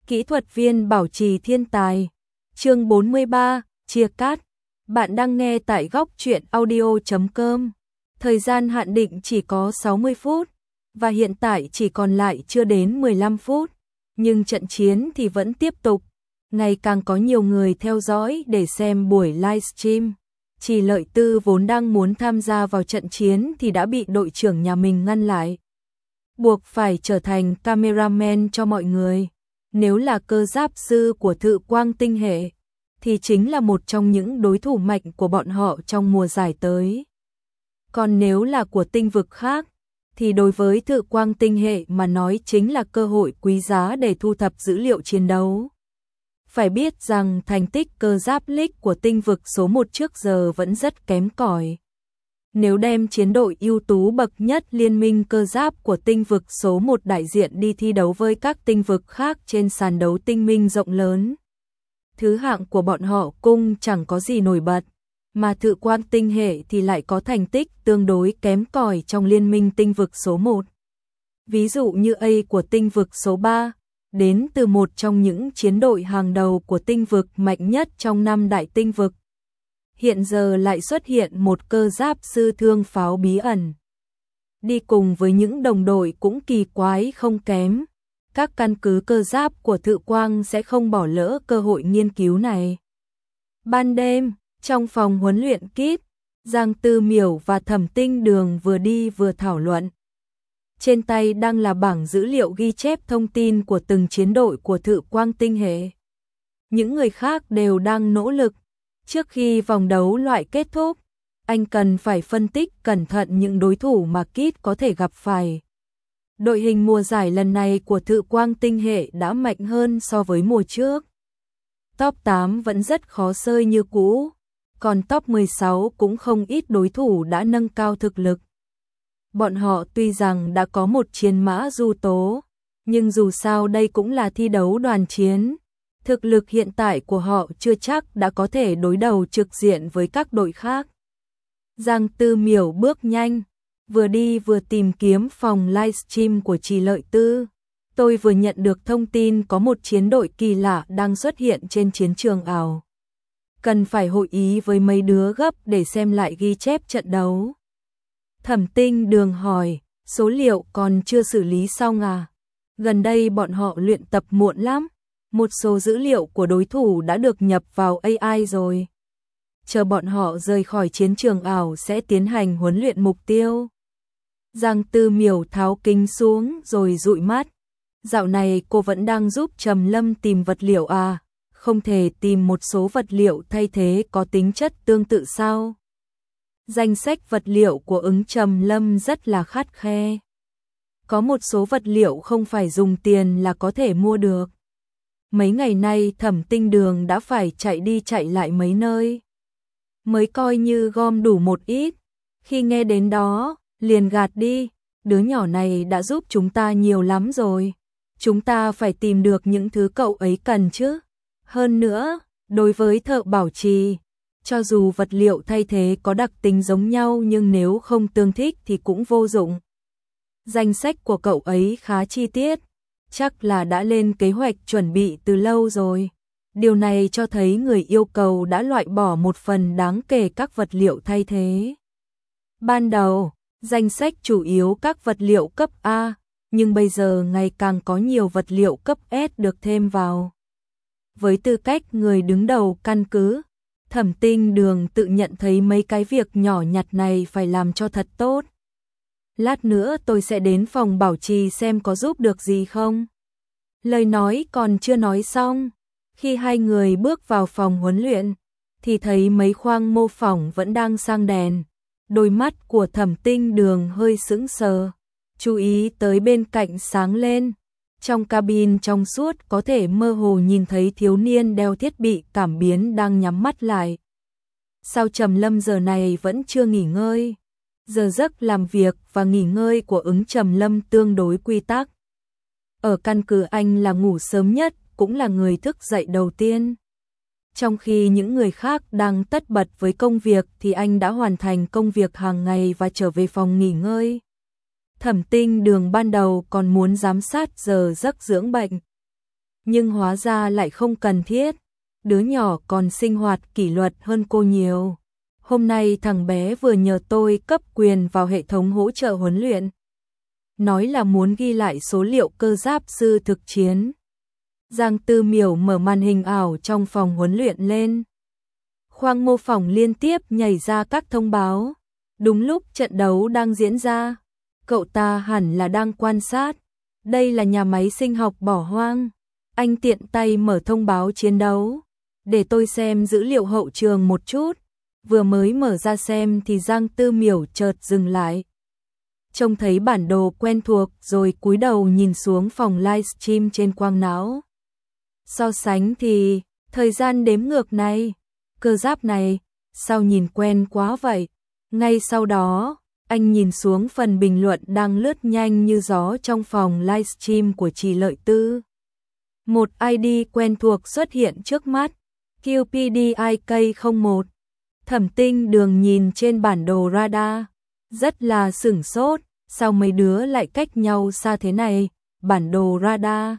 Kỹ thuật viên bảo trì thiên tài. Chương 43, chia cắt. Bạn đang nghe tại góc truyện audio.com. Thời gian hạn định chỉ có 60 phút, và hiện tại chỉ còn lại chưa đến 15 phút. Nhưng trận chiến thì vẫn tiếp tục. Ngày càng có nhiều người theo dõi để xem buổi livestream. Chỉ Lợi Tư vốn đang muốn tham gia vào trận chiến thì đã bị đội trưởng nhà mình ngăn lại. Buộc phải trở thành cameraman cho mọi người. Nếu là cơ giáp sư của Thự Quang tinh hệ, thì chính là một trong những đối thủ mạnh của bọn họ trong mùa giải tới. Còn nếu là của tinh vực khác, thì đối với Thự Quang tinh hệ mà nói chính là cơ hội quý giá để thu thập dữ liệu chiến đấu. Phải biết rằng thành tích cơ giáp League của tinh vực số 1 trước giờ vẫn rất kém cỏi. Nếu đem chiến đội ưu tú bậc nhất liên minh cơ giáp của tinh vực số 1 đại diện đi thi đấu với các tinh vực khác trên sàn đấu tinh minh rộng lớn, thứ hạng của bọn họ cũng chẳng có gì nổi bật, mà Thự Quang tinh hệ thì lại có thành tích tương đối kém cỏi trong liên minh tinh vực số 1. Ví dụ như A của tinh vực số 3, đến từ một trong những chiến đội hàng đầu của tinh vực mạnh nhất trong 5 đại tinh vực. Hiện giờ lại xuất hiện một cơ giáp sư thương pháo bí ẩn. Đi cùng với những đồng đội cũng kỳ quái không kém. Các căn cứ cơ giáp của Thự Quang sẽ không bỏ lỡ cơ hội nghiên cứu này. Ban đêm, trong phòng huấn luyện kíp, Giang Tư Miểu và Thẩm Tinh Đường vừa đi vừa thảo luận. Trên tay đang là bảng dữ liệu ghi chép thông tin của từng chiến đội của Thự Quang tinh hệ. Những người khác đều đang nỗ lực. Trước khi vòng đấu loại kết thúc, anh cần phải phân tích cẩn thận những đối thủ mà Kit có thể gặp phải. Đội hình mùa giải lần này của Thự Quang tinh hệ đã mạnh hơn so với mùa trước. Top 8 vẫn rất khó xơi như cũ, còn top 16 cũng không ít đối thủ đã nâng cao thực lực. Bọn họ tuy rằng đã có một chiến mã du tố, nhưng dù sao đây cũng là thi đấu đoàn chiến. Thực lực hiện tại của họ chưa chắc đã có thể đối đầu trực diện với các đội khác. Giang Tư Miểu bước nhanh, vừa đi vừa tìm kiếm phòng livestream của Chỉ Lợi Tư. Tôi vừa nhận được thông tin có một chiến đội kỳ lạ đang xuất hiện trên chiến trường ảo. Cần phải hội ý với mấy đứa gấp để xem lại ghi chép trận đấu. Thẩm Tinh Đường hỏi, số liệu còn chưa xử lý xong à? Gần đây bọn họ luyện tập muộn lắm. Một số dữ liệu của đối thủ đã được nhập vào AI rồi. Chờ bọn họ rời khỏi chiến trường ảo sẽ tiến hành huấn luyện mục tiêu. Giang Tư Miểu tháo kính xuống rồi dụi mắt. Dạo này cô vẫn đang giúp Trầm Lâm tìm vật liệu à? Không thể tìm một số vật liệu thay thế có tính chất tương tự sao? Danh sách vật liệu của ứng Trầm Lâm rất là khắt khe. Có một số vật liệu không phải dùng tiền là có thể mua được. Mấy ngày nay Thẩm Tinh Đường đã phải chạy đi chạy lại mấy nơi, mới coi như gom đủ một ít. Khi nghe đến đó, liền gạt đi, đứa nhỏ này đã giúp chúng ta nhiều lắm rồi. Chúng ta phải tìm được những thứ cậu ấy cần chứ. Hơn nữa, đối với thợ bảo trì, cho dù vật liệu thay thế có đặc tính giống nhau nhưng nếu không tương thích thì cũng vô dụng. Danh sách của cậu ấy khá chi tiết. Chắc là đã lên kế hoạch chuẩn bị từ lâu rồi. Điều này cho thấy người yêu cầu đã loại bỏ một phần đáng kể các vật liệu thay thế. Ban đầu, danh sách chủ yếu các vật liệu cấp A, nhưng bây giờ ngày càng có nhiều vật liệu cấp S được thêm vào. Với tư cách người đứng đầu căn cứ, Thẩm Tinh Đường tự nhận thấy mấy cái việc nhỏ nhặt này phải làm cho thật tốt. Lát nữa tôi sẽ đến phòng bảo trì xem có giúp được gì không. Lời nói còn chưa nói xong, khi hai người bước vào phòng huấn luyện, thì thấy mấy khoang mô phỏng vẫn đang sang đèn. Đôi mắt của Thẩm Tinh Đường hơi sững sờ, chú ý tới bên cạnh sáng lên. Trong cabin trong suốt có thể mơ hồ nhìn thấy thiếu niên đeo thiết bị cảm biến đang nhắm mắt lại. Sao Trầm Lâm giờ này vẫn chưa nghỉ ngơi? Giờ giấc làm việc và nghỉ ngơi của ứng Trầm Lâm tương đối quy tắc. Ở căn cứ anh là ngủ sớm nhất, cũng là người thức dậy đầu tiên. Trong khi những người khác đang tất bật với công việc thì anh đã hoàn thành công việc hàng ngày và trở về phòng nghỉ ngơi. Thẩm Tinh Đường ban đầu còn muốn giám sát giờ giấc dưỡng bệnh, nhưng hóa ra lại không cần thiết. Đứa nhỏ còn sinh hoạt kỷ luật hơn cô nhiều. Hôm nay thằng bé vừa nhờ tôi cấp quyền vào hệ thống hỗ trợ huấn luyện. Nói là muốn ghi lại số liệu cơ giáp sư thực chiến. Giang Tư Miểu mở màn hình ảo trong phòng huấn luyện lên. Khoang mô phỏng liên tiếp nhảy ra các thông báo. Đúng lúc trận đấu đang diễn ra, cậu ta hẳn là đang quan sát. Đây là nhà máy sinh học bỏ hoang. Anh tiện tay mở thông báo chiến đấu. Để tôi xem dữ liệu hậu trường một chút. Vừa mới mở ra xem thì Giang Tư Miểu chợt dừng lại. Trông thấy bản đồ quen thuộc rồi cúi đầu nhìn xuống phòng livestream trên quang não. So sánh thì, thời gian đếm ngược này, cơ giáp này, sao nhìn quen quá vậy? Ngay sau đó, anh nhìn xuống phần bình luận đang lướt nhanh như gió trong phòng livestream của Trì Lợi Tư. Một ID quen thuộc xuất hiện trước mắt, QPDIK01. Thẩm Tinh Đường nhìn trên bản đồ radar, rất là sửng sốt, sao mấy đứa lại cách nhau xa thế này, bản đồ radar.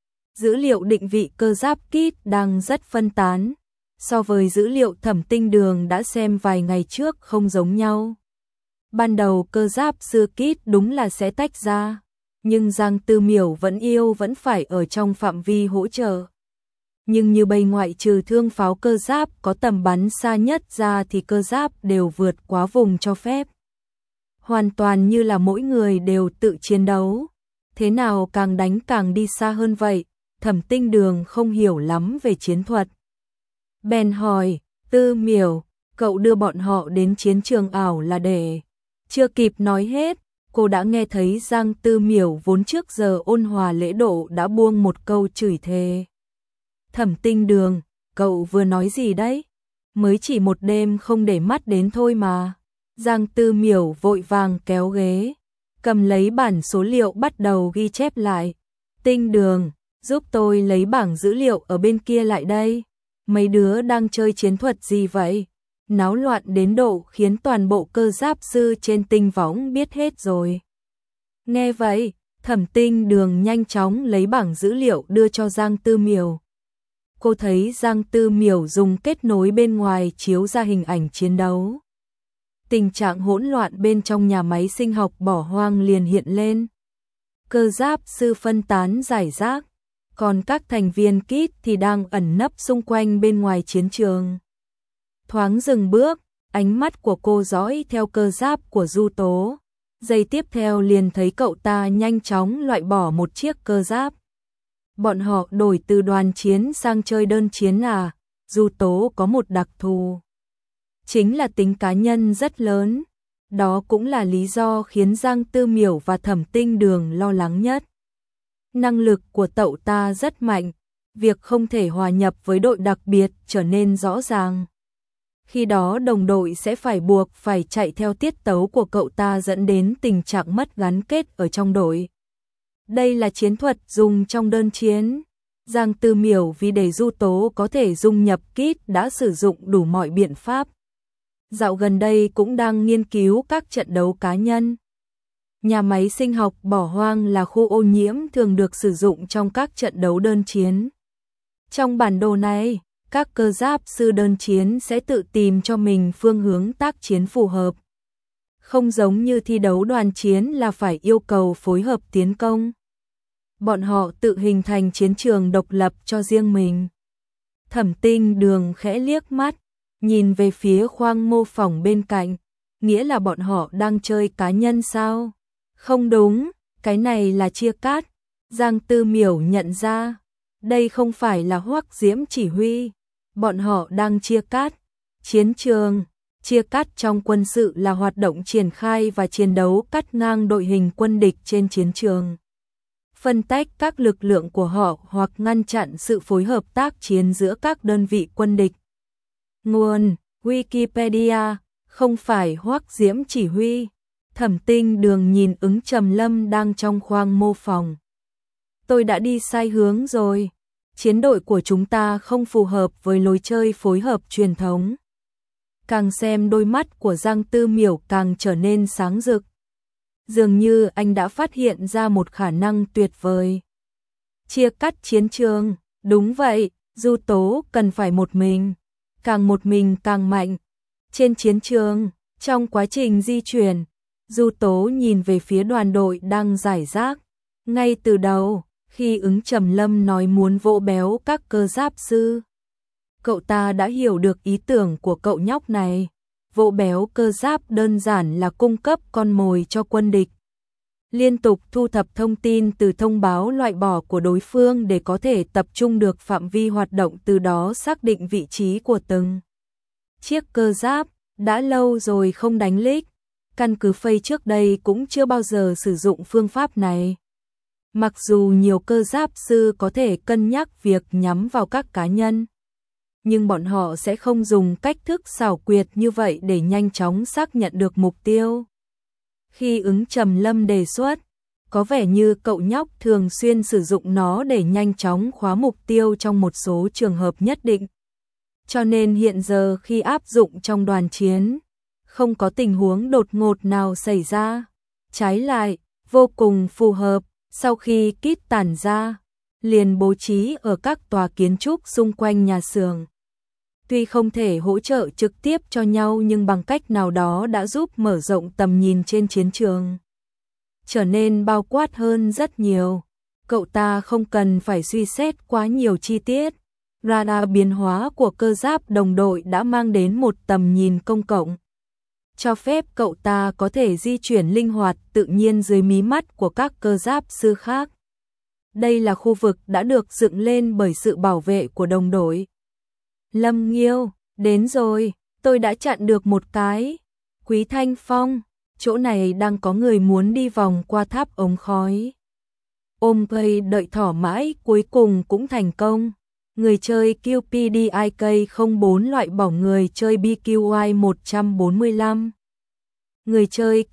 Dữ liệu định vị cơ giáp kit đang rất phân tán, so với dữ liệu Thẩm Tinh Đường đã xem vài ngày trước không giống nhau. Ban đầu cơ giáp sư kit đúng là sẽ tách ra, nhưng Giang Tư Miểu vẫn phải ở trong phạm vi hỗ trợ. Nhưng như bây ngoại trừ thương pháo cơ giáp có tầm bắn xa nhất ra thì cơ giáp đều vượt quá vùng cho phép. Hoàn toàn như là mỗi người đều tự chiến đấu. Thế nào càng đánh càng đi xa hơn vậy? Thẩm Tinh Đường không hiểu lắm về chiến thuật. Bèn hỏi, Tư Miểu, cậu đưa bọn họ đến chiến trường ảo là để... Chưa kịp nói hết, cô đã nghe thấy Giang Tư Miểu vốn trước giờ ôn hòa lễ độ đã buông một câu chửi thề. Thẩm Tinh Đường, cậu vừa nói gì đấy? Mới chỉ một đêm không để mắt đến thôi mà. Giang Tư Miểu vội vàng kéo ghế, cầm lấy bản số liệu bắt đầu ghi chép lại. Tinh Đường, giúp tôi lấy bảng dữ liệu ở bên kia lại đây. Mấy đứa đang chơi chiến thuật gì vậy? Náo loạn đến độ khiến toàn bộ cơ giáp sư trên tinh võng biết hết rồi. Nghe vậy, Thẩm Tinh Đường nhanh chóng lấy bảng dữ liệu đưa cho Giang Tư Miểu. Cô thấy Giang Tư Miểu dùng kết nối bên ngoài chiếu ra hình ảnh chiến đấu. Tình trạng hỗn loạn bên trong nhà máy sinh học bỏ hoang liền hiện lên. Cơ giáp sư phân tán rải rác, còn các thành viên kit thì đang ẩn nấp xung quanh bên ngoài chiến trường. Thoáng dừng bước, ánh mắt của cô dõi theo cơ giáp của Du Tố. Giây tiếp theo liền thấy cậu ta nhanh chóng loại bỏ một chiếc cơ giáp. Bọn họ đổi từ đoàn chiến sang chơi đơn chiến à? Du Tố có một đặc thù, chính là tính cá nhân rất lớn. Đó cũng là lý do khiến Giang Tư Miểu và Thẩm Tinh Đường lo lắng nhất. Năng lực của cậu ta rất mạnh, việc không thể hòa nhập với đội đặc biệt trở nên rõ ràng. Khi đó đồng đội sẽ phải buộc phải chạy theo tiết tấu của cậu ta dẫn đến tình trạng mất gắn kết ở trong đội. Đây là chiến thuật dùng trong đơn chiến. Giang Tư Miểu vì để Du Tố có thể dung nhập kit đã sử dụng đủ mọi biện pháp. Dạo gần đây cũng đang nghiên cứu các trận đấu cá nhân. Nhà máy sinh học bỏ hoang là khu ô nhiễm thường được sử dụng trong các trận đấu đơn chiến. Trong bản đồ này, các cơ giáp sư đơn chiến sẽ tự tìm cho mình phương hướng tác chiến phù hợp. Không giống như thi đấu đoàn chiến là phải yêu cầu phối hợp tiến công. Bọn họ tự hình thành chiến trường độc lập cho riêng mình. Thẩm Tinh Đường khẽ liếc mắt, nhìn về phía khoang mô phỏng bên cạnh, nghĩa là bọn họ đang chơi cá nhân sao? Không đúng, cái này là chia cát. Giang Tư Miểu nhận ra, đây không phải là Hoắc Diễm chỉ huy, bọn họ đang chia cát. Chiến trường, chia cát trong quân sự là hoạt động triển khai và chiến đấu cắt ngang đội hình quân địch trên chiến trường. Phân tách các lực lượng của họ hoặc ngăn chặn sự phối hợp tác chiến giữa các đơn vị quân địch. Nguồn: Wikipedia, không phải Hoắc Diễm chỉ huy. Thẩm Tinh Đường nhìn Ứng Trầm Lâm đang trong khoang mô phỏng. Tôi đã đi sai hướng rồi. Chiến đội của chúng ta không phù hợp với lối chơi phối hợp truyền thống. Càng xem đôi mắt của Giang Tư Miểu càng trở nên sáng rực. Dường như anh đã phát hiện ra một khả năng tuyệt vời. Chia cắt chiến trường, đúng vậy, Du Tố cần phải một mình càng mạnh. Trên chiến trường, trong quá trình di chuyển, Du Tố nhìn về phía đoàn đội đang rải rác. Ngay từ đầu, khi Ứng Trầm Lâm nói muốn vỗ béo các cơ giáp sư, cậu ta đã hiểu được ý tưởng của cậu nhóc này. Vỗ béo cơ giáp đơn giản là cung cấp con mồi cho quân địch. Liên tục thu thập thông tin từ thông báo loại bỏ của đối phương để có thể tập trung được phạm vi hoạt động, từ đó xác định vị trí của từng chiếc cơ giáp. Đã lâu rồi không đánh lích, căn cứ Phây trước đây cũng chưa bao giờ sử dụng phương pháp này. Mặc dù nhiều cơ giáp sư có thể cân nhắc việc nhắm vào các cá nhân, nhưng bọn họ sẽ không dùng cách thức xảo quyệt như vậy để nhanh chóng xác nhận được mục tiêu. Khi Ứng Trầm Lâm đề xuất, có vẻ như cậu nhóc thường xuyên sử dụng nó để nhanh chóng khóa mục tiêu trong một số trường hợp nhất định. Cho nên hiện giờ khi áp dụng trong đoàn chiến, không có tình huống đột ngột nào xảy ra. Trái lại, vô cùng phù hợp, sau khi kit tản ra, liền bố trí ở các tòa kiến trúc xung quanh nhà xưởng. Tuy không thể hỗ trợ trực tiếp cho nhau nhưng bằng cách nào đó đã giúp mở rộng tầm nhìn trên chiến trường, trở nên bao quát hơn rất nhiều. Cậu ta không cần phải suy xét quá nhiều chi tiết. Radar biến hóa của cơ giáp đồng đội đã mang đến một tầm nhìn công cộng, cho phép cậu ta có thể di chuyển linh hoạt tự nhiên dưới mí mắt của các cơ giáp sư khác. Đây là khu vực đã được dựng lên bởi sự bảo vệ của đồng đội. Lâm Nghiêu, đến rồi, tôi đã chặn được một cái. Quý Thanh Phong, chỗ này đang có người muốn đi vòng qua tháp ống khói. Ôm cây đợi thỏ mãi cuối cùng cũng thành công. Người chơi QPDIK04 loại bỏ người chơi BQY 145. Người chơi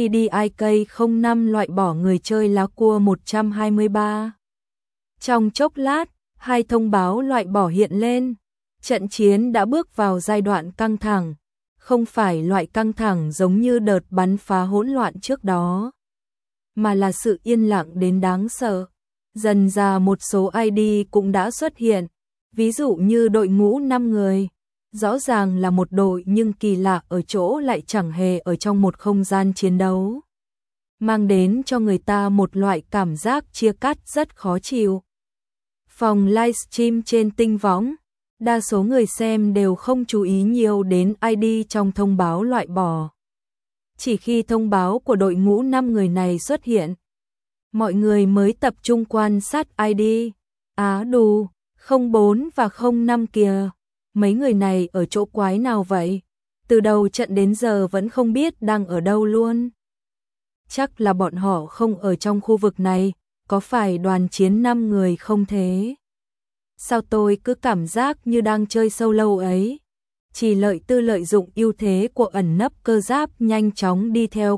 QPDIK05 loại bỏ người chơi lá cua 123. Trong chốc lát, hai thông báo loại bỏ hiện lên. Trận chiến đã bước vào giai đoạn căng thẳng, không phải loại căng thẳng giống như đợt bắn phá hỗn loạn trước đó, mà là sự yên lặng đến đáng sợ. Dần ra một số ID cũng đã xuất hiện, ví dụ như đội ngũ 5 người, rõ ràng là một đội nhưng kỳ lạ ở chỗ lại chẳng hề ở trong một không gian chiến đấu, mang đến cho người ta một loại cảm giác chia cắt rất khó chịu. Phòng livestream trên Tinh Võng, đa số người xem đều không chú ý nhiều đến ID trong thông báo loại bỏ. Chỉ khi thông báo của đội ngũ 5 người này xuất hiện, mọi người mới tập trung quan sát ID. Á đù, 04 và 05 kìa, mấy người này ở chỗ quái nào vậy? Từ đầu trận đến giờ vẫn không biết đang ở đâu luôn. Chắc là bọn họ không ở trong khu vực này, có phải đoàn chiến 5 người không thế? Sao tôi cứ cảm giác như đang chơi solo ấy? Chỉ Lợi Tư lợi dụng ưu thế của ẩn nấp cơ giáp nhanh chóng đi theo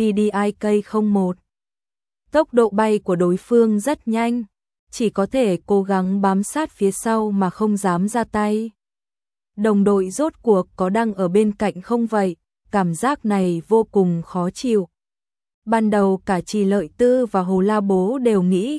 QPDIK01. Tốc độ bay của đối phương rất nhanh, chỉ có thể cố gắng bám sát phía sau mà không dám ra tay. Đồng đội rốt cuộc có đang ở bên cạnh không vậy? Cảm giác này vô cùng khó chịu. Ban đầu cả Chỉ Lợi Tư và Hồ La Bố đều nghĩ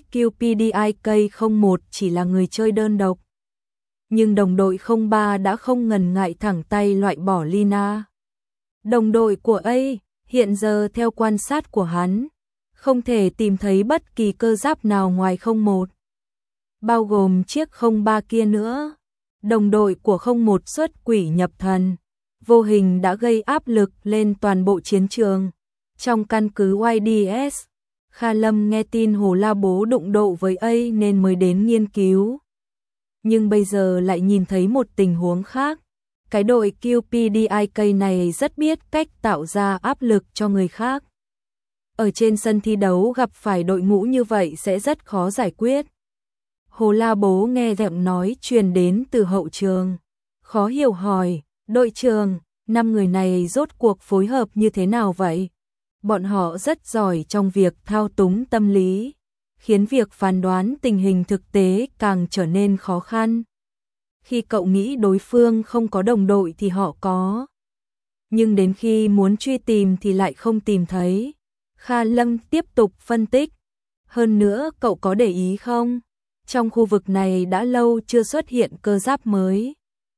QPDIK01 chỉ là người chơi đơn độc. Nhưng đồng đội 03 đã không ngần ngại thẳng tay loại bỏ Lina. Đồng đội của A, hiện giờ theo quan sát của hắn, không thể tìm thấy bất kỳ cơ giáp nào ngoài 01. Bao gồm chiếc 03 kia nữa. Đồng đội của 01 xuất quỷ nhập thần, vô hình đã gây áp lực lên toàn bộ chiến trường. Trong căn cứ YDS, Kha Lâm nghe tin Hồ La Bố đụng độ với A nên mới đến nghiên cứu. Nhưng bây giờ lại nhìn thấy một tình huống khác. Cái đội QPDIK này rất biết cách tạo ra áp lực cho người khác. Ở trên sân thi đấu gặp phải đội ngũ như vậy sẽ rất khó giải quyết. Hồ La Bố nghe giọng nói truyền đến từ hậu trường, khó hiểu hỏi, đội trưởng, 5 người này rốt cuộc phối hợp như thế nào vậy? Bọn họ rất giỏi trong việc thao túng tâm lý, khiến việc phán đoán tình hình thực tế càng trở nên khó khăn. Khi cậu nghĩ đối phương không có đồng đội thì họ có, nhưng đến khi muốn truy tìm thì lại không tìm thấy. Kha Lâm tiếp tục phân tích, hơn nữa cậu có để ý không? Trong khu vực này đã lâu chưa xuất hiện cơ giáp mới.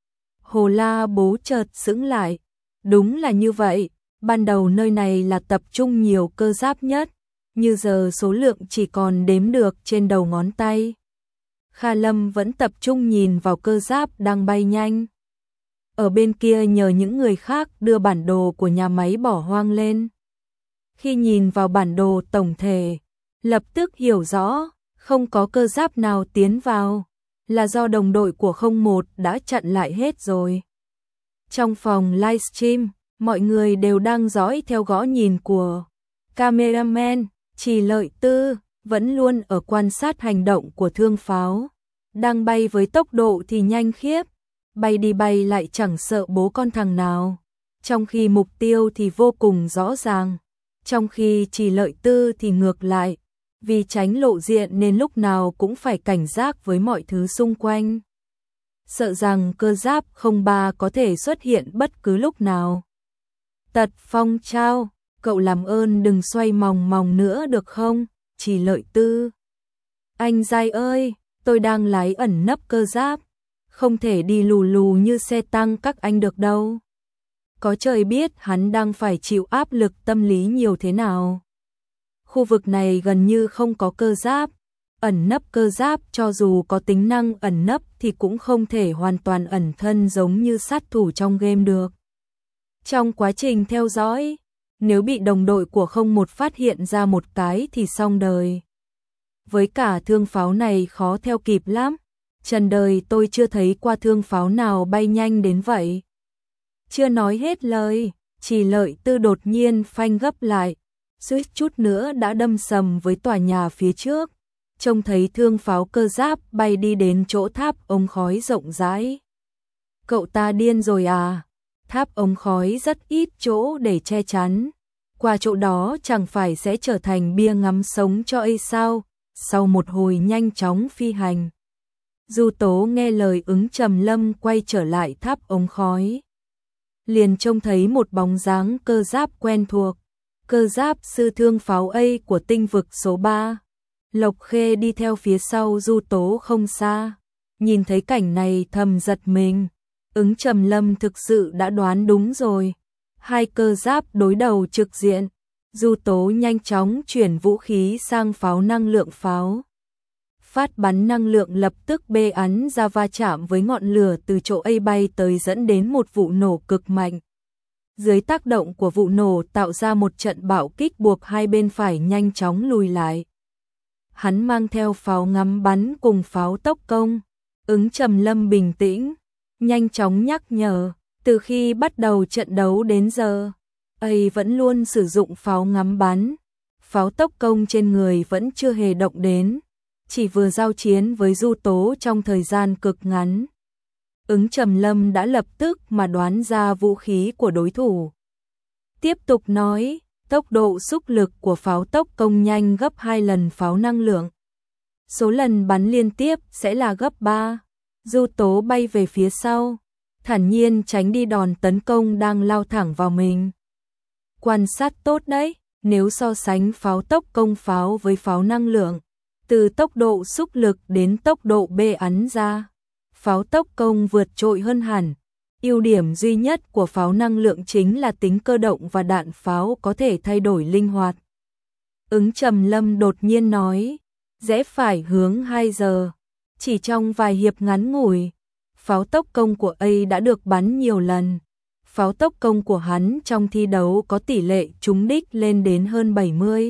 Hồ La Bố chợt sững lại. Đúng là như vậy, ban đầu nơi này là tập trung nhiều cơ giáp nhất, như giờ số lượng chỉ còn đếm được trên đầu ngón tay. Kha Lâm vẫn tập trung nhìn vào cơ giáp đang bay nhanh. Ở bên kia nhờ những người khác đưa bản đồ của nhà máy bỏ hoang lên. Khi nhìn vào bản đồ tổng thể, lập tức hiểu rõ, không có cơ giáp nào tiến vào, là do đồng đội của 01 đã chặn lại hết rồi. Trong phòng livestream, mọi người đều đang dõi theo gõ nhìn của cameraman, Chỉ Lợi Tư vẫn luôn ở quan sát hành động của thương pháo. Đang bay với tốc độ thì nhanh khiếp, bay đi bay lại chẳng sợ bố con thằng nào. Trong khi mục tiêu thì vô cùng rõ ràng, trong khi Chỉ Lợi Tư thì ngược lại, vì tránh lộ diện nên lúc nào cũng phải cảnh giác với mọi thứ xung quanh. Sợ rằng cơ giáp 03 có thể xuất hiện bất cứ lúc nào. Tật Phong Trao, cậu làm ơn đừng xoay mòng mòng nữa được không? Chỉ Lợi Tư. Anh dai ơi, tôi đang lái ẩn nấp cơ giáp, không thể đi lù lù như xe tăng các anh được đâu. Có trời biết hắn đang phải chịu áp lực tâm lý nhiều thế nào. Khu vực này gần như không có cơ giáp, ẩn nấp cơ giáp cho dù có tính năng ẩn nấp thì cũng không thể hoàn toàn ẩn thân giống như sát thủ trong game được. Trong quá trình theo dõi, nếu bị đồng đội của 01 phát hiện ra một cái thì xong đời. Với cả thương pháo này khó theo kịp lắm, trần đời tôi chưa thấy qua thương pháo nào bay nhanh đến vậy. Chưa nói hết lời, Chỉ Lợi Tư đột nhiên phanh gấp lại, suýt chút nữa đã đâm sầm với tòa nhà phía trước. Trông thấy thương pháo cơ giáp bay đi đến chỗ tháp ống khói rộng rãi. Cậu ta điên rồi à? Tháp ống khói rất ít chỗ để che chắn. Qua chỗ đó chẳng phải sẽ trở thành bia ngắm sống cho ấy sao? Sau một hồi nhanh chóng phi hành, Du Tố nghe lời Ứng Trầm Lâm quay trở lại tháp ống khói. Liền trông thấy một bóng dáng cơ giáp quen thuộc. Cơ giáp sư thương pháo A của tinh vực số 3. Lộc Khê đi theo phía sau Du Tố không xa. Nhìn thấy cảnh này thầm giật mình. Ứng Trầm Lâm thực sự đã đoán đúng rồi. Hai cơ giáp đối đầu trực diện. Du Tố nhanh chóng chuyển vũ khí sang pháo năng lượng pháo. Phát bắn năng lượng lập tức bê ắn ra va chạm với ngọn lửa từ chỗ A bay tới dẫn đến một vụ nổ cực mạnh. Dưới tác động của vụ nổ tạo ra một trận bạo kích buộc hai bên phải nhanh chóng lùi lại. Hắn mang theo pháo ngắm bắn cùng pháo tốc công. Ứng Trầm Lâm bình tĩnh, nhanh chóng nhắc nhở, từ khi bắt đầu trận đấu đến giờ, ấy vẫn luôn sử dụng pháo ngắm bắn. Pháo tốc công trên người vẫn chưa hề động đến, chỉ vừa giao chiến với Du Tố trong thời gian cực ngắn. Ứng Trầm Lâm đã lập tức mà đoán ra vũ khí của đối thủ. Tiếp tục nói, tốc độ xúc lực của pháo tốc công nhanh gấp 2 lần pháo năng lượng. Số lần bắn liên tiếp sẽ là gấp 3. Du Tố bay về phía sau, thản nhiên tránh đi đòn tấn công đang lao thẳng vào mình. Quan sát tốt đấy, nếu so sánh pháo tốc công pháo với pháo năng lượng, từ tốc độ xúc lực đến tốc độ bê ắn ra, pháo tốc công vượt trội hơn hẳn. Ưu điểm duy nhất của pháo năng lượng chính là tính cơ động và đạn pháo có thể thay đổi linh hoạt. Ứng Trầm Lâm đột nhiên nói, rẽ phải hướng 2 giờ. Chỉ trong vài hiệp ngắn ngủi, pháo tốc công của A đã được bắn nhiều lần. Pháo tốc công của hắn trong thi đấu có tỷ lệ trúng đích lên đến hơn 70.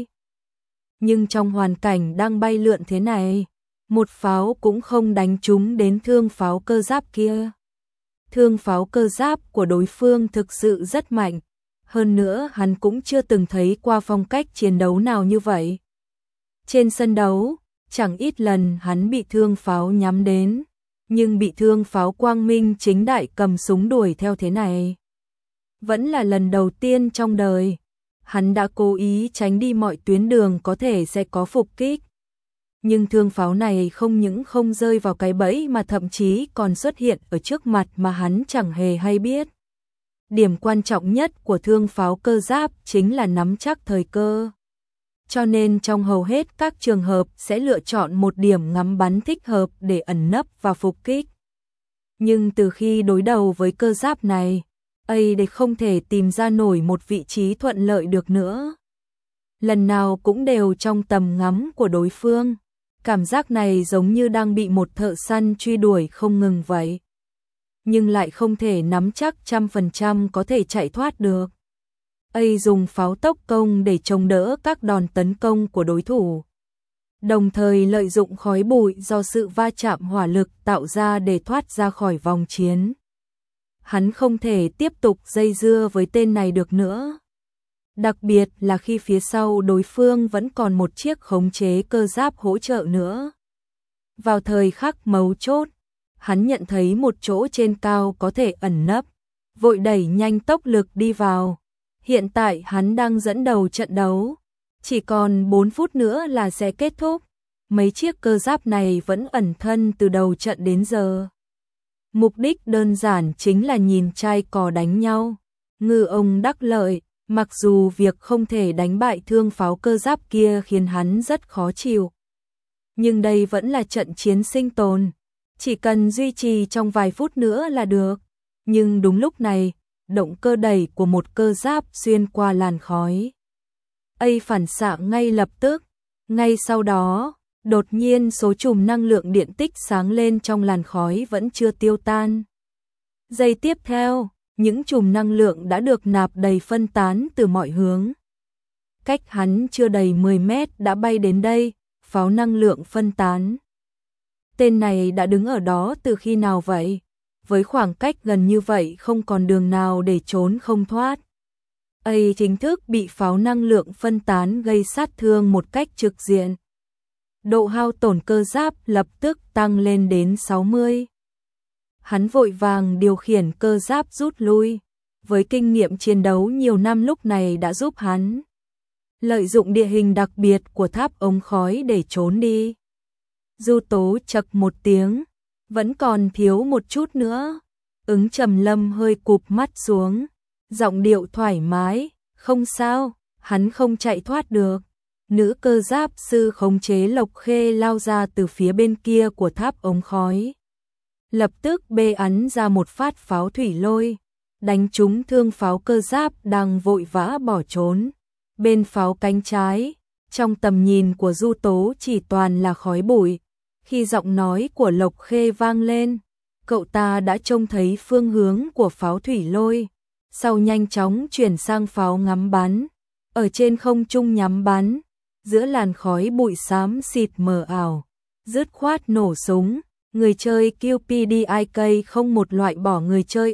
Nhưng trong hoàn cảnh đang bay lượn thế này, một pháo cũng không đánh trúng đến thương pháo cơ giáp kia. Thương pháo cơ giáp của đối phương thực sự rất mạnh, hơn nữa hắn cũng chưa từng thấy qua phong cách chiến đấu nào như vậy. Trên sân đấu, chẳng ít lần hắn bị thương pháo nhắm đến, nhưng bị thương pháo quang minh chính đại cầm súng đuổi theo thế này. Vẫn là lần đầu tiên trong đời, hắn đã cố ý tránh đi mọi tuyến đường có thể sẽ có phục kích. Nhưng thương pháo này không những không rơi vào cái bẫy mà thậm chí còn xuất hiện ở trước mặt mà hắn chẳng hề hay biết. Điểm quan trọng nhất của thương pháo cơ giáp chính là nắm chắc thời cơ. cho nên trong hầu hết các trường hợp sẽ lựa chọn một điểm ngắm bắn thích hợp để ẩn nấp và phục kích. Nhưng từ khi đối đầu với cơ giáp này, để không thể tìm ra nổi một vị trí thuận lợi được nữa. Lần nào cũng đều trong tầm ngắm của đối phương. Cảm giác này giống như đang bị một thợ săn truy đuổi không ngừng vậy. Nhưng lại không thể nắm chắc 100% có thể chạy thoát được. Dùng pháo tốc công để chống đỡ các đòn tấn công của đối thủ. Đồng thời lợi dụng khói bụi do sự va chạm hỏa lực tạo ra để thoát ra khỏi vòng chiến. Hắn không thể tiếp tục dây dưa với tên này được nữa. Đặc biệt là khi phía sau đối phương vẫn còn một chiếc khống chế cơ giáp hỗ trợ nữa. Vào thời khắc mấu chốt, hắn nhận thấy một chỗ trên cao có thể ẩn nấp, vội đẩy nhanh tốc lực đi vào. Hiện tại hắn đang dẫn đầu trận đấu, chỉ còn 4 phút nữa là sẽ kết thúc. Mấy chiếc cơ giáp này vẫn ẩn thân từ đầu trận đến giờ. Mục đích đơn giản chính là nhìn trai cò đánh nhau. Ngư ông đắc lợi, mặc dù việc không thể đánh bại thương pháo cơ giáp kia khiến hắn rất khó chịu. Nhưng đây vẫn là trận chiến sinh tồn, chỉ cần duy trì trong vài phút nữa là được. Nhưng đúng lúc này, động cơ đẩy của một cơ giáp xuyên qua làn khói. Phản xạ ngay lập tức, ngay sau đó, đột nhiên số chùm năng lượng điện tích sáng lên trong làn khói vẫn chưa tiêu tan. Giây tiếp theo, những chùm năng lượng đã được nạp đầy phân tán từ mọi hướng. Cách hắn chưa đầy 10 mét đã bay đến đây, pháo năng lượng phân tán. Tên này đã đứng ở đó từ khi nào vậy? Với khoảng cách gần như vậy không còn đường nào để trốn không thoát. Chính thức bị pháo năng lượng phân tán gây sát thương một cách trực diện. Độ hao tổn cơ giáp lập tức tăng lên đến 60. Hắn vội vàng điều khiển cơ giáp rút lui. Với kinh nghiệm chiến đấu nhiều năm lúc này đã giúp hắn lợi dụng địa hình đặc biệt của tháp ống khói để trốn đi. Du Tố chậc một tiếng, vẫn còn thiếu một chút nữa. Ứng Trầm Lâm hơi cụp mắt xuống, giọng điệu thoải mái, không sao, hắn không chạy thoát được. Nữ cơ giáp sư khống chế Lộc Khê lao ra từ phía bên kia của tháp ống khói. Lập tức bê ắn ra một phát pháo thủy lôi, đánh trúng thương pháo cơ giáp đang vội vã bỏ trốn. Bên pháo cánh trái, trong tầm nhìn của Du Tố chỉ toàn là khói bụi. Khi giọng nói của Lộc Khê vang lên, cậu ta đã trông thấy phương hướng của pháo thủy lôi, sau nhanh chóng chuyển sang pháo ngắm bắn, ở trên không trung nhắm bắn, giữa làn khói bụi xám xịt mờ ảo, dứt khoát nổ súng. Người chơi QPDIK không một loại bỏ người chơi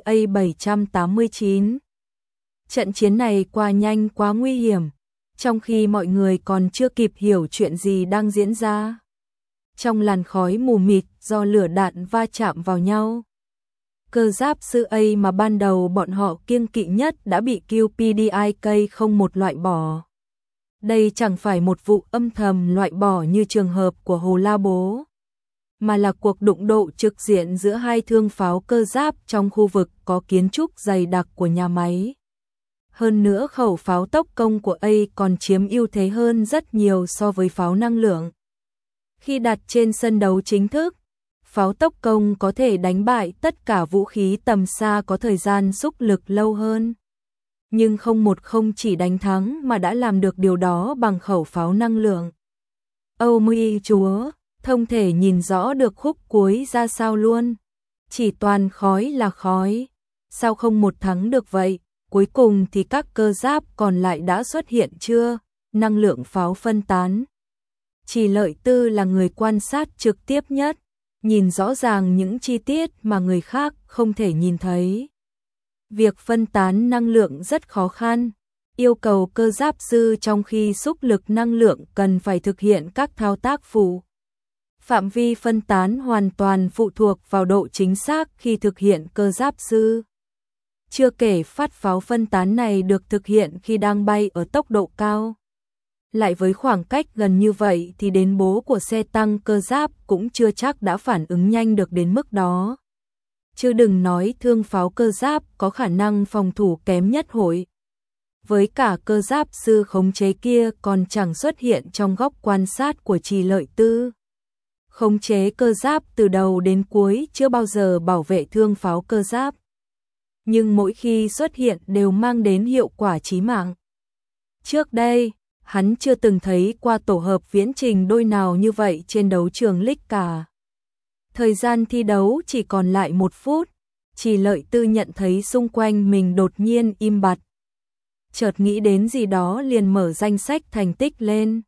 A789. Trận chiến này qua nhanh quá nguy hiểm, trong khi mọi người còn chưa kịp hiểu chuyện gì đang diễn ra. Trong làn khói mù mịt do lửa đạn va chạm vào nhau, cơ giáp sư A mà ban đầu bọn họ kiêng kỵ nhất đã bị QPDIK không một loại bỏ. Đây chẳng phải một vụ âm thầm loại bỏ như trường hợp của Hồ La Bố, mà là cuộc đụng độ trực diện giữa hai thương pháo cơ giáp trong khu vực có kiến trúc dày đặc của nhà máy. Hơn nữa khẩu pháo tốc công của A còn chiếm ưu thế hơn rất nhiều so với pháo năng lượng. Khi đặt trên sân đấu chính thức, pháo tốc công có thể đánh bại tất cả vũ khí tầm xa có thời gian xúc lực lâu hơn. Nhưng không chỉ đánh thắng mà đã làm được điều đó bằng khẩu pháo năng lượng. Ôi chúa, không thể nhìn rõ được khúc cuối ra sao luôn. Chỉ toàn khói là khói. Sao không một thắng được vậy? Cuối cùng thì các cơ giáp còn lại đã xuất hiện chưa? Năng lượng pháo phân tán. Chỉ Lợi Tư là người quan sát trực tiếp nhất, nhìn rõ ràng những chi tiết mà người khác không thể nhìn thấy. Việc phân tán năng lượng rất khó khăn, yêu cầu cơ giáp sư trong khi xúc lực năng lượng cần phải thực hiện các thao tác phụ. Phạm vi phân tán hoàn toàn phụ thuộc vào độ chính xác khi thực hiện cơ giáp sư. Chưa kể phát pháo phân tán này được thực hiện khi đang bay ở tốc độ cao. Lại với khoảng cách gần như vậy thì đến bố của xe tăng cơ giáp cũng chưa chắc đã phản ứng nhanh được đến mức đó. Chứ đừng nói thương pháo cơ giáp có khả năng phòng thủ kém nhất hội. với cả cơ giáp sư khống chế kia còn chẳng xuất hiện trong góc quan sát của Trì Lợi Tư. Khống chế cơ giáp từ đầu đến cuối chưa bao giờ bảo vệ thương pháo cơ giáp, nhưng mỗi khi xuất hiện đều mang đến hiệu quả chí mạng. Trước đây, hắn chưa từng thấy qua tổ hợp viễn trình đôi nào như vậy trên đấu trường League cả. Thời gian thi đấu chỉ còn lại 1 phút, Trì Lợi Tư nhận thấy xung quanh mình đột nhiên im bặt. Chợt nghĩ đến gì đó liền mở danh sách thành tích lên.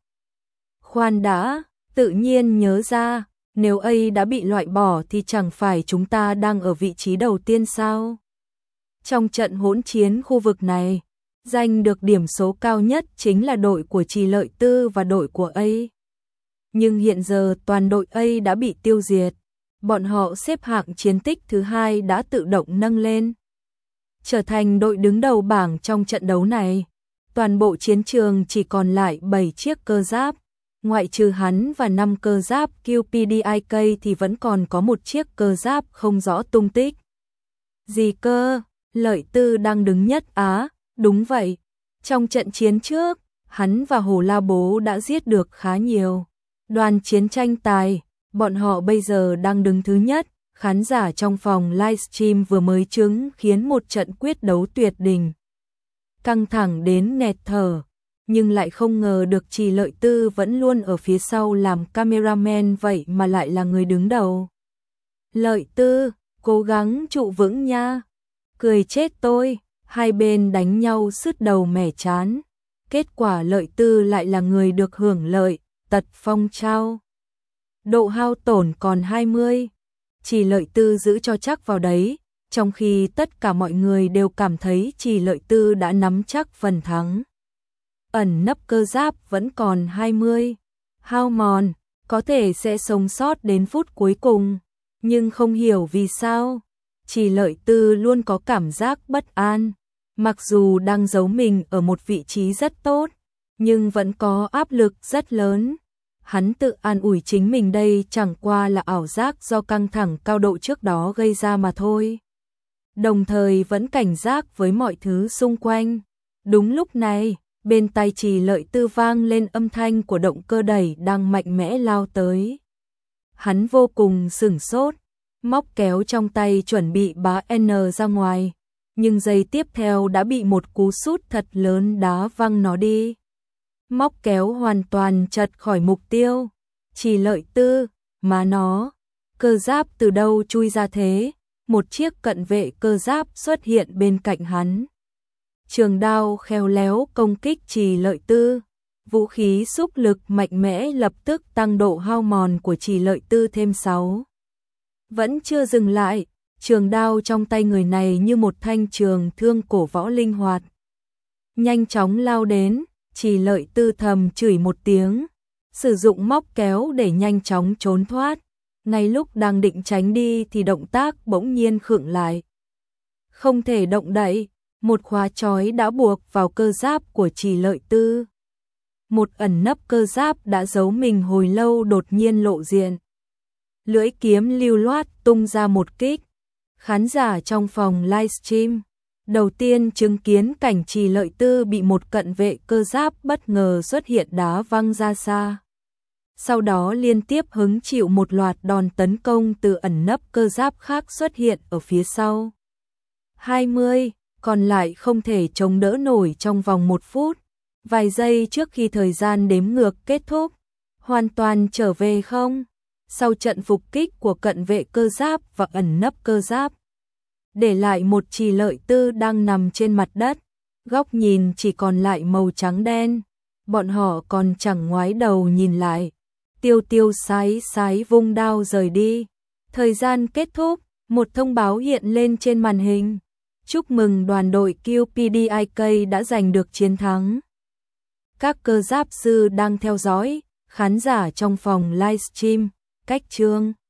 Khoan đã, tự nhiên nhớ ra, nếu A đã bị loại bỏ thì chẳng phải chúng ta đang ở vị trí đầu tiên sao? Trong trận hỗn chiến khu vực này, giành được điểm số cao nhất chính là đội của Trì Lợi Tư và đội của A. Nhưng hiện giờ toàn đội A đã bị tiêu diệt, bọn họ xếp hạng chiến tích thứ 2 đã tự động nâng lên, trở thành đội đứng đầu bảng trong trận đấu này. Toàn bộ chiến trường chỉ còn lại 7 chiếc cơ giáp, ngoại trừ hắn và 5 cơ giáp QPDIK thì vẫn còn có một chiếc cơ giáp không rõ tung tích. Gì cơ? Lợi Tư đang đứng nhất á? Đúng vậy, trong trận chiến trước, hắn và Hồ La Bố đã giết được khá nhiều đoàn chiến tranh tài, bọn họ bây giờ đang đứng thứ nhất. Khán giả trong phòng livestream vừa mới chứng khiến một trận quyết đấu tuyệt đỉnh, căng thẳng đến nghẹt thở, nhưng lại không ngờ được Trì Lợi Tư vẫn luôn ở phía sau làm cameraman vậy mà lại là người đứng đầu. Lợi Tư, cố gắng trụ vững nha. Cười chết tôi, hai bên đánh nhau sứt đầu mẻ chán. Kết quả Lợi Tư lại là người được hưởng lợi, tật phong trao. Độ hao tổn còn 20. Trì Lợi Tư giữ cho chắc vào đấy, trong khi tất cả mọi người đều cảm thấy Trì Lợi Tư đã nắm chắc phần thắng. Ẩn nấp cơ giáp vẫn còn 20. Hao mòn, có thể sẽ sống sót đến phút cuối cùng, nhưng không hiểu vì sao Trì Lợi Tư luôn có cảm giác bất an. Mặc dù đang giấu mình ở một vị trí rất tốt, nhưng vẫn có áp lực rất lớn. Hắn tự an ủi chính mình đây chẳng qua là ảo giác do căng thẳng cao độ trước đó gây ra mà thôi. Đồng thời vẫn cảnh giác với mọi thứ xung quanh. Đúng lúc này, bên tai Trì Lợi Tư vang lên âm thanh của động cơ đẩy đang mạnh mẽ lao tới. Hắn vô cùng sửng sốt, móc kéo trong tay chuẩn bị bá N ra ngoài, nhưng giây tiếp theo đã bị một cú sút thật lớn đá văng nó đi. Móc kéo hoàn toàn chật khỏi mục tiêu. Trì Lợi Tư, má nó, cơ giáp từ đâu chui ra thế? Một chiếc cận vệ cơ giáp xuất hiện bên cạnh hắn. Trường đao khéo léo công kích Trì Lợi Tư. Vũ khí xúc lực mạnh mẽ lập tức tăng độ hao mòn của Trì Lợi Tư thêm 6. Vẫn chưa dừng lại, trường đao trong tay người này như một thanh trường thương cổ võ linh hoạt. Nhanh chóng lao đến. Trì Lợi Tư thầm chửi một tiếng, sử dụng móc kéo để nhanh chóng trốn thoát. Ngay lúc đang định tránh đi thì động tác bỗng nhiên khựng lại. Không thể động đậy, một khóa trói đã buộc vào cơ giáp của Trì Lợi Tư. Một ẩn nấp cơ giáp đã giấu mình hồi lâu đột nhiên lộ diện. Lưỡi kiếm lưu loát tung ra một kích. Khán giả trong phòng livestream đầu tiên chứng kiến cảnh Trì Lợi Tư bị một cận vệ cơ giáp bất ngờ xuất hiện đá văng ra xa. Sau đó liên tiếp hứng chịu một loạt đòn tấn công từ ẩn nấp cơ giáp khác xuất hiện ở phía sau. 20, còn lại không thể chống đỡ nổi trong vòng 1 phút. Vài giây trước khi thời gian đếm ngược kết thúc, hoàn toàn trở về không? Sau trận phục kích của cận vệ cơ giáp và ẩn nấp cơ giáp, để lại một Trì Lợi Tư đang nằm trên mặt đất, góc nhìn chỉ còn lại màu trắng đen. Bọn họ còn chẳng ngoái đầu nhìn lại. Tiêu Tiêu sái sái vung đao rời đi. Thời gian kết thúc, một thông báo hiện lên trên màn hình. Chúc mừng đoàn đội QPDIK đã giành được chiến thắng. Các cơ giáp sư đang theo dõi, khán giả trong phòng livestream, cách chương.